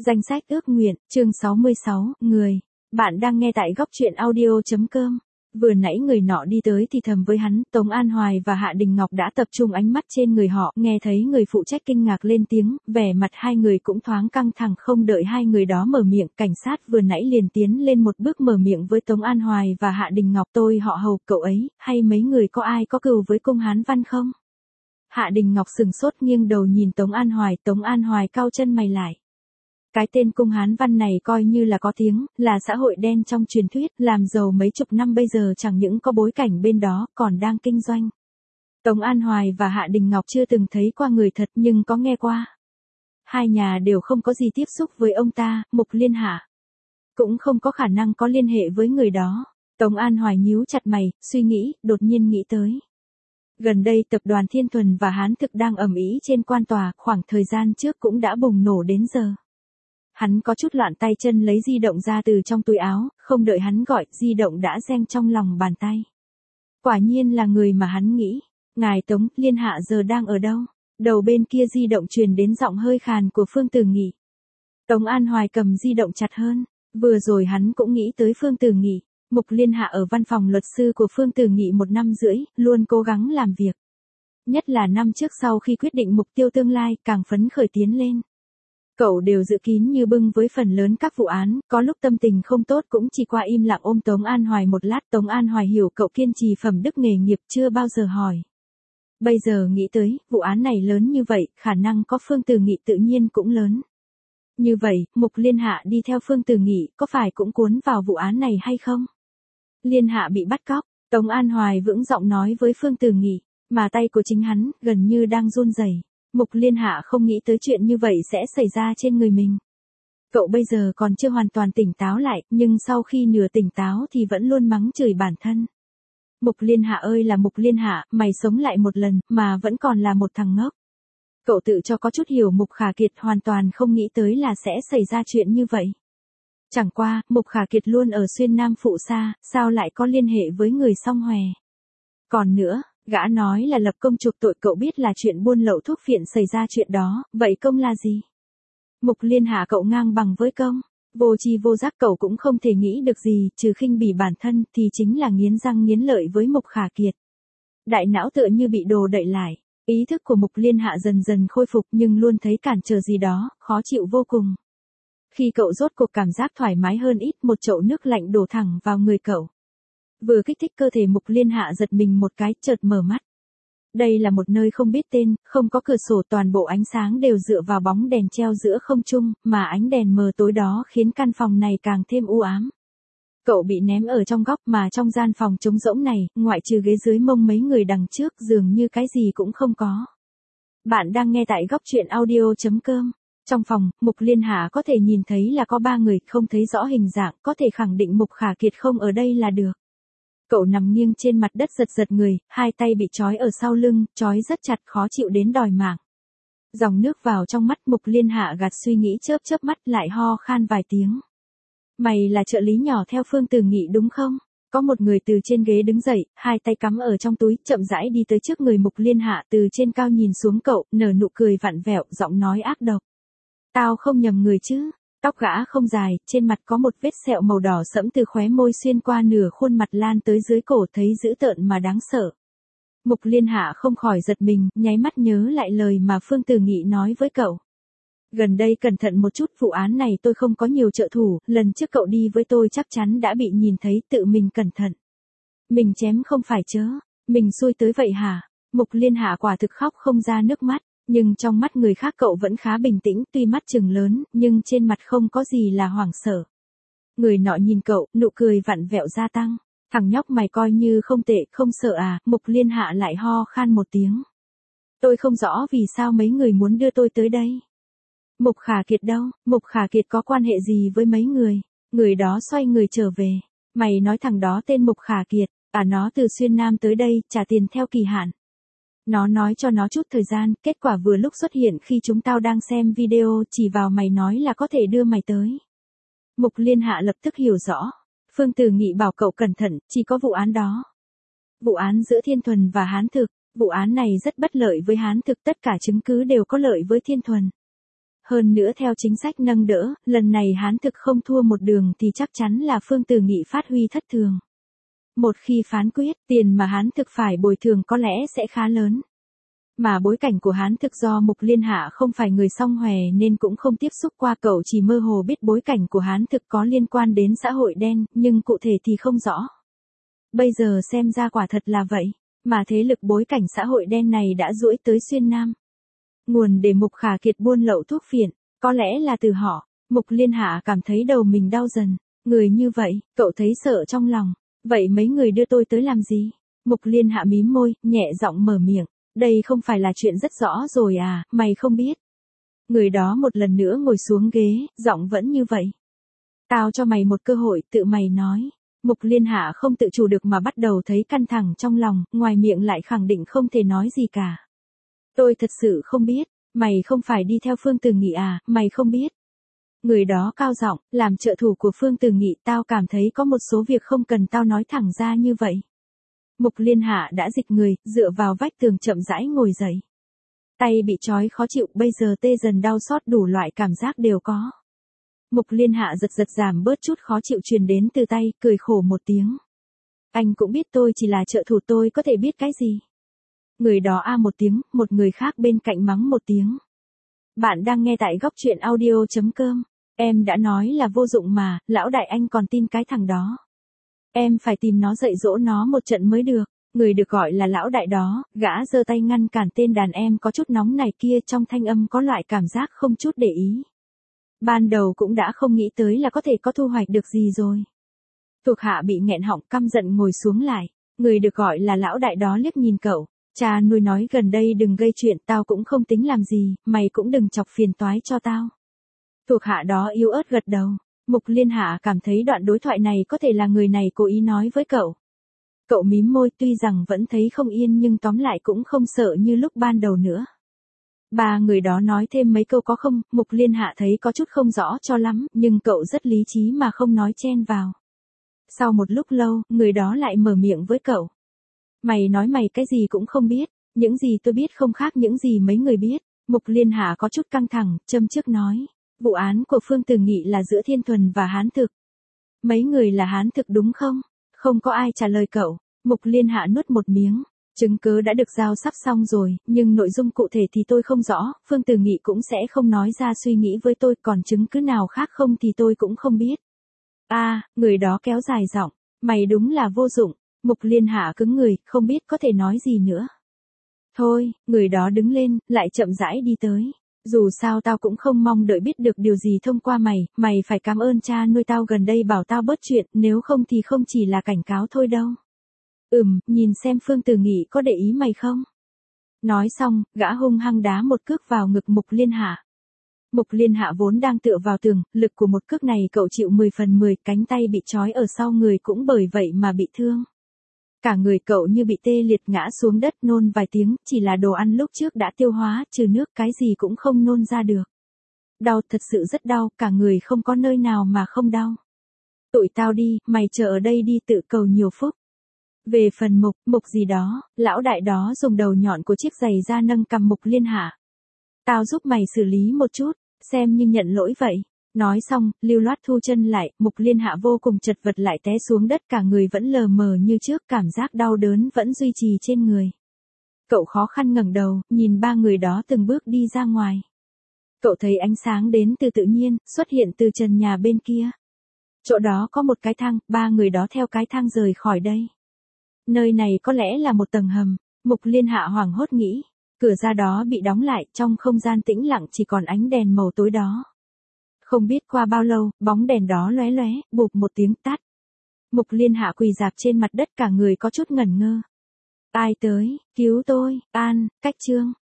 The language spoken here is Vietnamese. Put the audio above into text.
Danh sách ước nguyện, chương 66, người. Bạn đang nghe tại góc truyện audio.com. Vừa nãy người nọ đi tới thì thầm với hắn, Tống An Hoài và Hạ Đình Ngọc đã tập trung ánh mắt trên người họ, nghe thấy người phụ trách kinh ngạc lên tiếng, vẻ mặt hai người cũng thoáng căng thẳng. Không đợi hai người đó mở miệng, cảnh sát vừa nãy liền tiến lên một bước mở miệng với Tống An Hoài và Hạ Đình Ngọc. Tôi họ Hầu, cậu ấy, hay mấy người có ai có cừu với cung Hán Văn không? Hạ Đình Ngọc sừng sốt nghiêng đầu nhìn Tống An Hoài cau chân mày lại. Cái tên cung Hán Văn này coi như là có tiếng, là xã hội đen trong truyền thuyết, làm giàu mấy chục năm bây giờ chẳng những có bối cảnh bên đó, còn đang kinh doanh. Tống An Hoài và Hạ Đình Ngọc chưa từng thấy qua người thật nhưng có nghe qua. Hai nhà đều không có gì tiếp xúc với ông ta, Mục Liên Hạ. Cũng không có khả năng có liên hệ với người đó. Tống An Hoài nhíu chặt mày, suy nghĩ, đột nhiên nghĩ tới. Gần đây tập đoàn Thiên Thuần và Hán Thực đang ầm ĩ trên quan tòa, khoảng thời gian trước cũng đã bùng nổ đến giờ. Hắn có chút loạn tay chân lấy di động ra từ trong túi áo, không đợi hắn gọi, di động đã reng trong lòng bàn tay. Quả nhiên là người mà hắn nghĩ. Ngài Tống, Liên Hạ giờ đang ở đâu? Đầu bên kia di động truyền đến giọng hơi khàn của Phương Tử Nghị. Tống An Hoài cầm di động chặt hơn. Vừa rồi hắn cũng nghĩ tới Phương Tử Nghị. Mục Liên Hạ ở văn phòng luật sư của Phương Tử Nghị 1 năm rưỡi, luôn cố gắng làm việc. Nhất là năm trước sau khi quyết định mục tiêu tương lai, càng phấn khởi tiến lên. Cậu đều dự kín như bưng với phần lớn các vụ án, có lúc tâm tình không tốt cũng chỉ qua im lặng ôm Tống An Hoài một lát. Tống An Hoài hiểu cậu kiên trì phẩm đức nghề nghiệp, chưa bao giờ hỏi. Bây giờ nghĩ tới, vụ án này lớn như vậy, khả năng có Phương Tử Nghị tự nhiên cũng lớn. Như vậy, Mục Liên Hạ đi theo Phương Tử Nghị, có phải cũng cuốn vào vụ án này hay không? Liên Hạ bị bắt cóc, Tống An Hoài vững giọng nói với Phương Tử Nghị, mà tay của chính hắn, gần như đang run rẩy. Mục Liên Hạ không nghĩ tới chuyện như vậy sẽ xảy ra trên người mình. Cậu bây giờ còn chưa hoàn toàn tỉnh táo lại, nhưng sau khi nửa tỉnh táo thì vẫn luôn mắng chửi bản thân. Mục Liên Hạ ơi là Mục Liên Hạ, mày sống lại một lần, mà vẫn còn là một thằng ngốc. Cậu tự cho có chút hiểu Mục Khả Kiệt, hoàn toàn không nghĩ tới là sẽ xảy ra chuyện như vậy. Chẳng qua, Mục Khả Kiệt luôn ở Xuyên Nam Phụ Sa, sao lại có liên hệ với người Song Hòe. Còn nữa, gã nói là lập công chuộc tội, cậu biết là chuyện buôn lậu thuốc phiện xảy ra chuyện đó, vậy công là gì? Mục Liên Hạ cậu ngang bằng với công, vô tri vô giác. Cậu cũng không thể nghĩ được gì, trừ khinh bỉ bản thân, thì chính là nghiến răng nghiến lợi với Mục Khả Kiệt. Đại não tựa như bị đồ đậy lại, ý thức của Mục Liên Hạ dần dần khôi phục nhưng luôn thấy cản trở gì đó, khó chịu vô cùng. Khi cậu rốt cuộc cảm giác thoải mái hơn ít, một chậu nước lạnh đổ thẳng vào người cậu. Vừa kích thích cơ thể, Mục Liên Hạ giật mình một cái, chợt mở mắt. Đây là một nơi không biết tên, không có cửa sổ, toàn bộ ánh sáng đều dựa vào bóng đèn treo giữa không trung, mà ánh đèn mờ tối đó khiến căn phòng này càng thêm u ám. Cậu bị ném ở trong góc, mà trong gian phòng trống rỗng này, ngoại trừ ghế dưới mông mấy người đằng trước, dường như cái gì cũng không có. Bạn đang nghe tại góc truyện audio.com. Trong phòng, Mục Liên Hạ có thể nhìn thấy là có 3 người, không thấy rõ hình dạng, có thể khẳng định Mục Khả Kiệt không ở đây là được. Cậu nằm nghiêng trên mặt đất giật người, hai tay bị trói ở sau lưng, trói rất chặt, khó chịu đến đòi mạng. Dòng nước vào trong mắt, Mục Liên Hạ gạt suy nghĩ, chớp mắt lại ho khan vài tiếng. Mày là trợ lý nhỏ theo Phương Tử Nghị đúng không? Có một người từ trên ghế đứng dậy, hai tay cắm ở trong túi, chậm rãi đi tới trước người Mục Liên Hạ, từ trên cao nhìn xuống cậu, nở nụ cười vặn vẹo, giọng nói ác độc. Tao không nhầm người chứ? Tóc gã không dài, trên mặt có một vết sẹo màu đỏ sẫm từ khóe môi xuyên qua nửa khuôn mặt lan tới dưới cổ, thấy dữ tợn mà đáng sợ. Mục Liên Hạ không khỏi giật mình, nháy mắt nhớ lại lời mà Phương Tử Nghị nói với cậu. Gần đây cẩn thận một chút, vụ án này tôi không có nhiều trợ thủ, lần trước cậu đi với tôi chắc chắn đã bị nhìn thấy, tự mình cẩn thận. Mình chém không phải chớ, mình xui tới vậy hả? Mục Liên Hạ quả thực khóc không ra nước mắt. Nhưng trong mắt người khác cậu vẫn khá bình tĩnh, tuy mắt trừng lớn, nhưng trên mặt không có gì là hoảng sợ. Người nọ nhìn cậu, nụ cười vặn vẹo gia tăng. Thằng nhóc mày coi như không tệ, không sợ à? Mục Liên Hạ lại ho khan một tiếng. Tôi không rõ vì sao mấy người muốn đưa tôi tới đây. Mục Khả Kiệt đâu? Mục Khả Kiệt có quan hệ gì với mấy người? Người đó xoay người trở về. Mày nói thằng đó tên Mục Khả Kiệt, nó từ Xuyên Nam tới đây, trả tiền theo kỳ hạn. Nó nói cho nó chút thời gian, kết quả vừa lúc xuất hiện khi chúng tao đang xem video, chỉ vào mày nói là có thể đưa mày tới. Mục Liên Hạ lập tức hiểu rõ. Phương Tử Nghị bảo cậu cẩn thận, chỉ có vụ án đó. Vụ án giữa Thiên Thuần và Hán Thực, vụ án này rất bất lợi với Hán Thực, tất cả chứng cứ đều có lợi với Thiên Thuần. Hơn nữa theo chính sách nâng đỡ, lần này Hán Thực không thua một đường thì chắc chắn là Phương Từ Nghị phát huy thất thường. Một khi phán quyết, tiền mà Hán Thực phải bồi thường có lẽ sẽ khá lớn. Mà bối cảnh của Hán Thực do Mục Liên Hạ không phải người song hòe nên cũng không tiếp xúc qua, cậu chỉ mơ hồ biết bối cảnh của Hán Thực có liên quan đến xã hội đen, nhưng cụ thể thì không rõ. Bây giờ xem ra quả thật là vậy, mà thế lực bối cảnh xã hội đen này đã duỗi tới xuyên Nam. Nguồn để Mục Khả Kiệt buôn lậu thuốc phiện, có lẽ là từ họ. Mục Liên Hạ cảm thấy đầu mình đau dần, người như vậy, cậu thấy sợ trong lòng. Vậy mấy người đưa tôi tới làm gì? Mục Liên Hạ mím môi, nhẹ giọng mở miệng. Đây không phải là chuyện rất rõ rồi à, mày không biết. Người đó một lần nữa ngồi xuống ghế, giọng vẫn như vậy. Tao cho mày một cơ hội, tự mày nói. Mục Liên Hạ không tự chủ được mà bắt đầu thấy căng thẳng trong lòng, ngoài miệng lại khẳng định không thể nói gì cả. Tôi thật sự không biết, mày không phải đi theo Phương Từ Nghị à, mày không biết. Người đó cao giọng, làm trợ thủ của Phương Từ Nghị, tao cảm thấy có một số việc không cần tao nói thẳng ra như vậy. Mục Liên Hạ đã dịch người, dựa vào vách tường chậm rãi ngồi dậy. Tay bị trói khó chịu, bây giờ tê dần đau xót, đủ loại cảm giác đều có. Mục Liên Hạ giật giật giảm bớt chút khó chịu truyền đến từ tay, cười khổ một tiếng. Anh cũng biết tôi chỉ là trợ thủ, tôi có thể biết cái gì. Người đó a một tiếng, một người khác bên cạnh mắng một tiếng. Bạn đang nghe tại góc truyện audio.com. Em đã nói là vô dụng mà, lão đại anh còn tin cái thằng đó. Em phải tìm nó dạy dỗ nó một trận mới được. Người được gọi là lão đại đó, gã giơ tay ngăn cản tên đàn em có chút nóng này kia, trong thanh âm có loại cảm giác không chút để ý. Ban đầu cũng đã không nghĩ tới là có thể có thu hoạch được gì rồi. Thuộc hạ bị nghẹn họng căm giận ngồi xuống lại. Người được gọi là lão đại đó liếc nhìn cậu. Cha nuôi nói gần đây đừng gây chuyện, tao cũng không tính làm gì, mày cũng đừng chọc phiền toái cho tao. Thuộc hạ đó yếu ớt gật đầu. Mục Liên Hạ cảm thấy đoạn đối thoại này có thể là người này cố ý nói với cậu. Cậu mím môi, tuy rằng vẫn thấy không yên nhưng tóm lại cũng không sợ như lúc ban đầu nữa. Ba người đó nói thêm mấy câu có không, Mục Liên Hạ thấy có chút không rõ cho lắm, nhưng cậu rất lý trí mà không nói chen vào. Sau một lúc lâu, người đó lại mở miệng với cậu. Mày nói mày cái gì cũng không biết, những gì tôi biết không khác những gì mấy người biết. Mục Liên Hạ có chút căng thẳng, châm trước nói. Vụ án của Phương Từ Nghị là giữa Thiên Thuần và Hán Thực. Mấy người là Hán Thực đúng không? Không có ai trả lời cậu. Mục Liên Hạ nuốt một miếng. Chứng cứ đã được giao sắp xong rồi, nhưng nội dung cụ thể thì tôi không rõ, Phương Từ Nghị cũng sẽ không nói ra suy nghĩ với tôi, còn chứng cứ nào khác không thì tôi cũng không biết. Người đó kéo dài giọng, mày đúng là vô dụng. Mục Liên Hạ cứng người, không biết có thể nói gì nữa. Thôi, người đó đứng lên, lại chậm rãi đi tới. Dù sao tao cũng không mong đợi biết được điều gì thông qua mày, mày phải cảm ơn cha nuôi tao gần đây bảo tao bớt chuyện, nếu không thì không chỉ là cảnh cáo thôi đâu. Nhìn xem Phương Từ Nghị có để ý mày không? Nói xong, gã hung hăng đá một cước vào ngực Mục Liên Hạ. Mục Liên Hạ vốn đang tựa vào tường, lực của một cước này cậu chịu 10/10, cánh tay bị trói ở sau người cũng bởi vậy mà bị thương. Cả người cậu như bị tê liệt ngã xuống đất nôn vài tiếng, chỉ là đồ ăn lúc trước đã tiêu hóa, trừ nước cái gì cũng không nôn ra được. Đau, thật sự rất đau, cả người không có nơi nào mà không đau. Tụi tao đi, mày chờ ở đây đi tự cầu nhiều phúc. Về phần Mục gì đó, lão đại đó dùng đầu nhọn của chiếc giày ra nâng cằm Mục Liên Hạ. Tao giúp mày xử lý một chút, xem như nhận lỗi vậy. Nói xong, lưu loát thu chân lại, Mục Liên Hạ vô cùng chật vật lại té xuống đất, cả người vẫn lờ mờ như trước, cảm giác đau đớn vẫn duy trì trên người. Cậu khó khăn ngẩng đầu, nhìn ba người đó từng bước đi ra ngoài. Cậu thấy ánh sáng đến từ tự nhiên, xuất hiện từ trần nhà bên kia. Chỗ đó có một cái thang, ba người đó theo cái thang rời khỏi đây. Nơi này có lẽ là một tầng hầm, Mục Liên Hạ hoảng hốt nghĩ. Cửa ra đó bị đóng lại, trong không gian tĩnh lặng chỉ còn ánh đèn màu tối đó. Không biết qua bao lâu, bóng đèn đó lóe lóe, bụp một tiếng tắt. Mục Liên Hạ quỳ rạp trên mặt đất, cả người có chút ngẩn ngơ. Ai tới, cứu tôi, cách chương.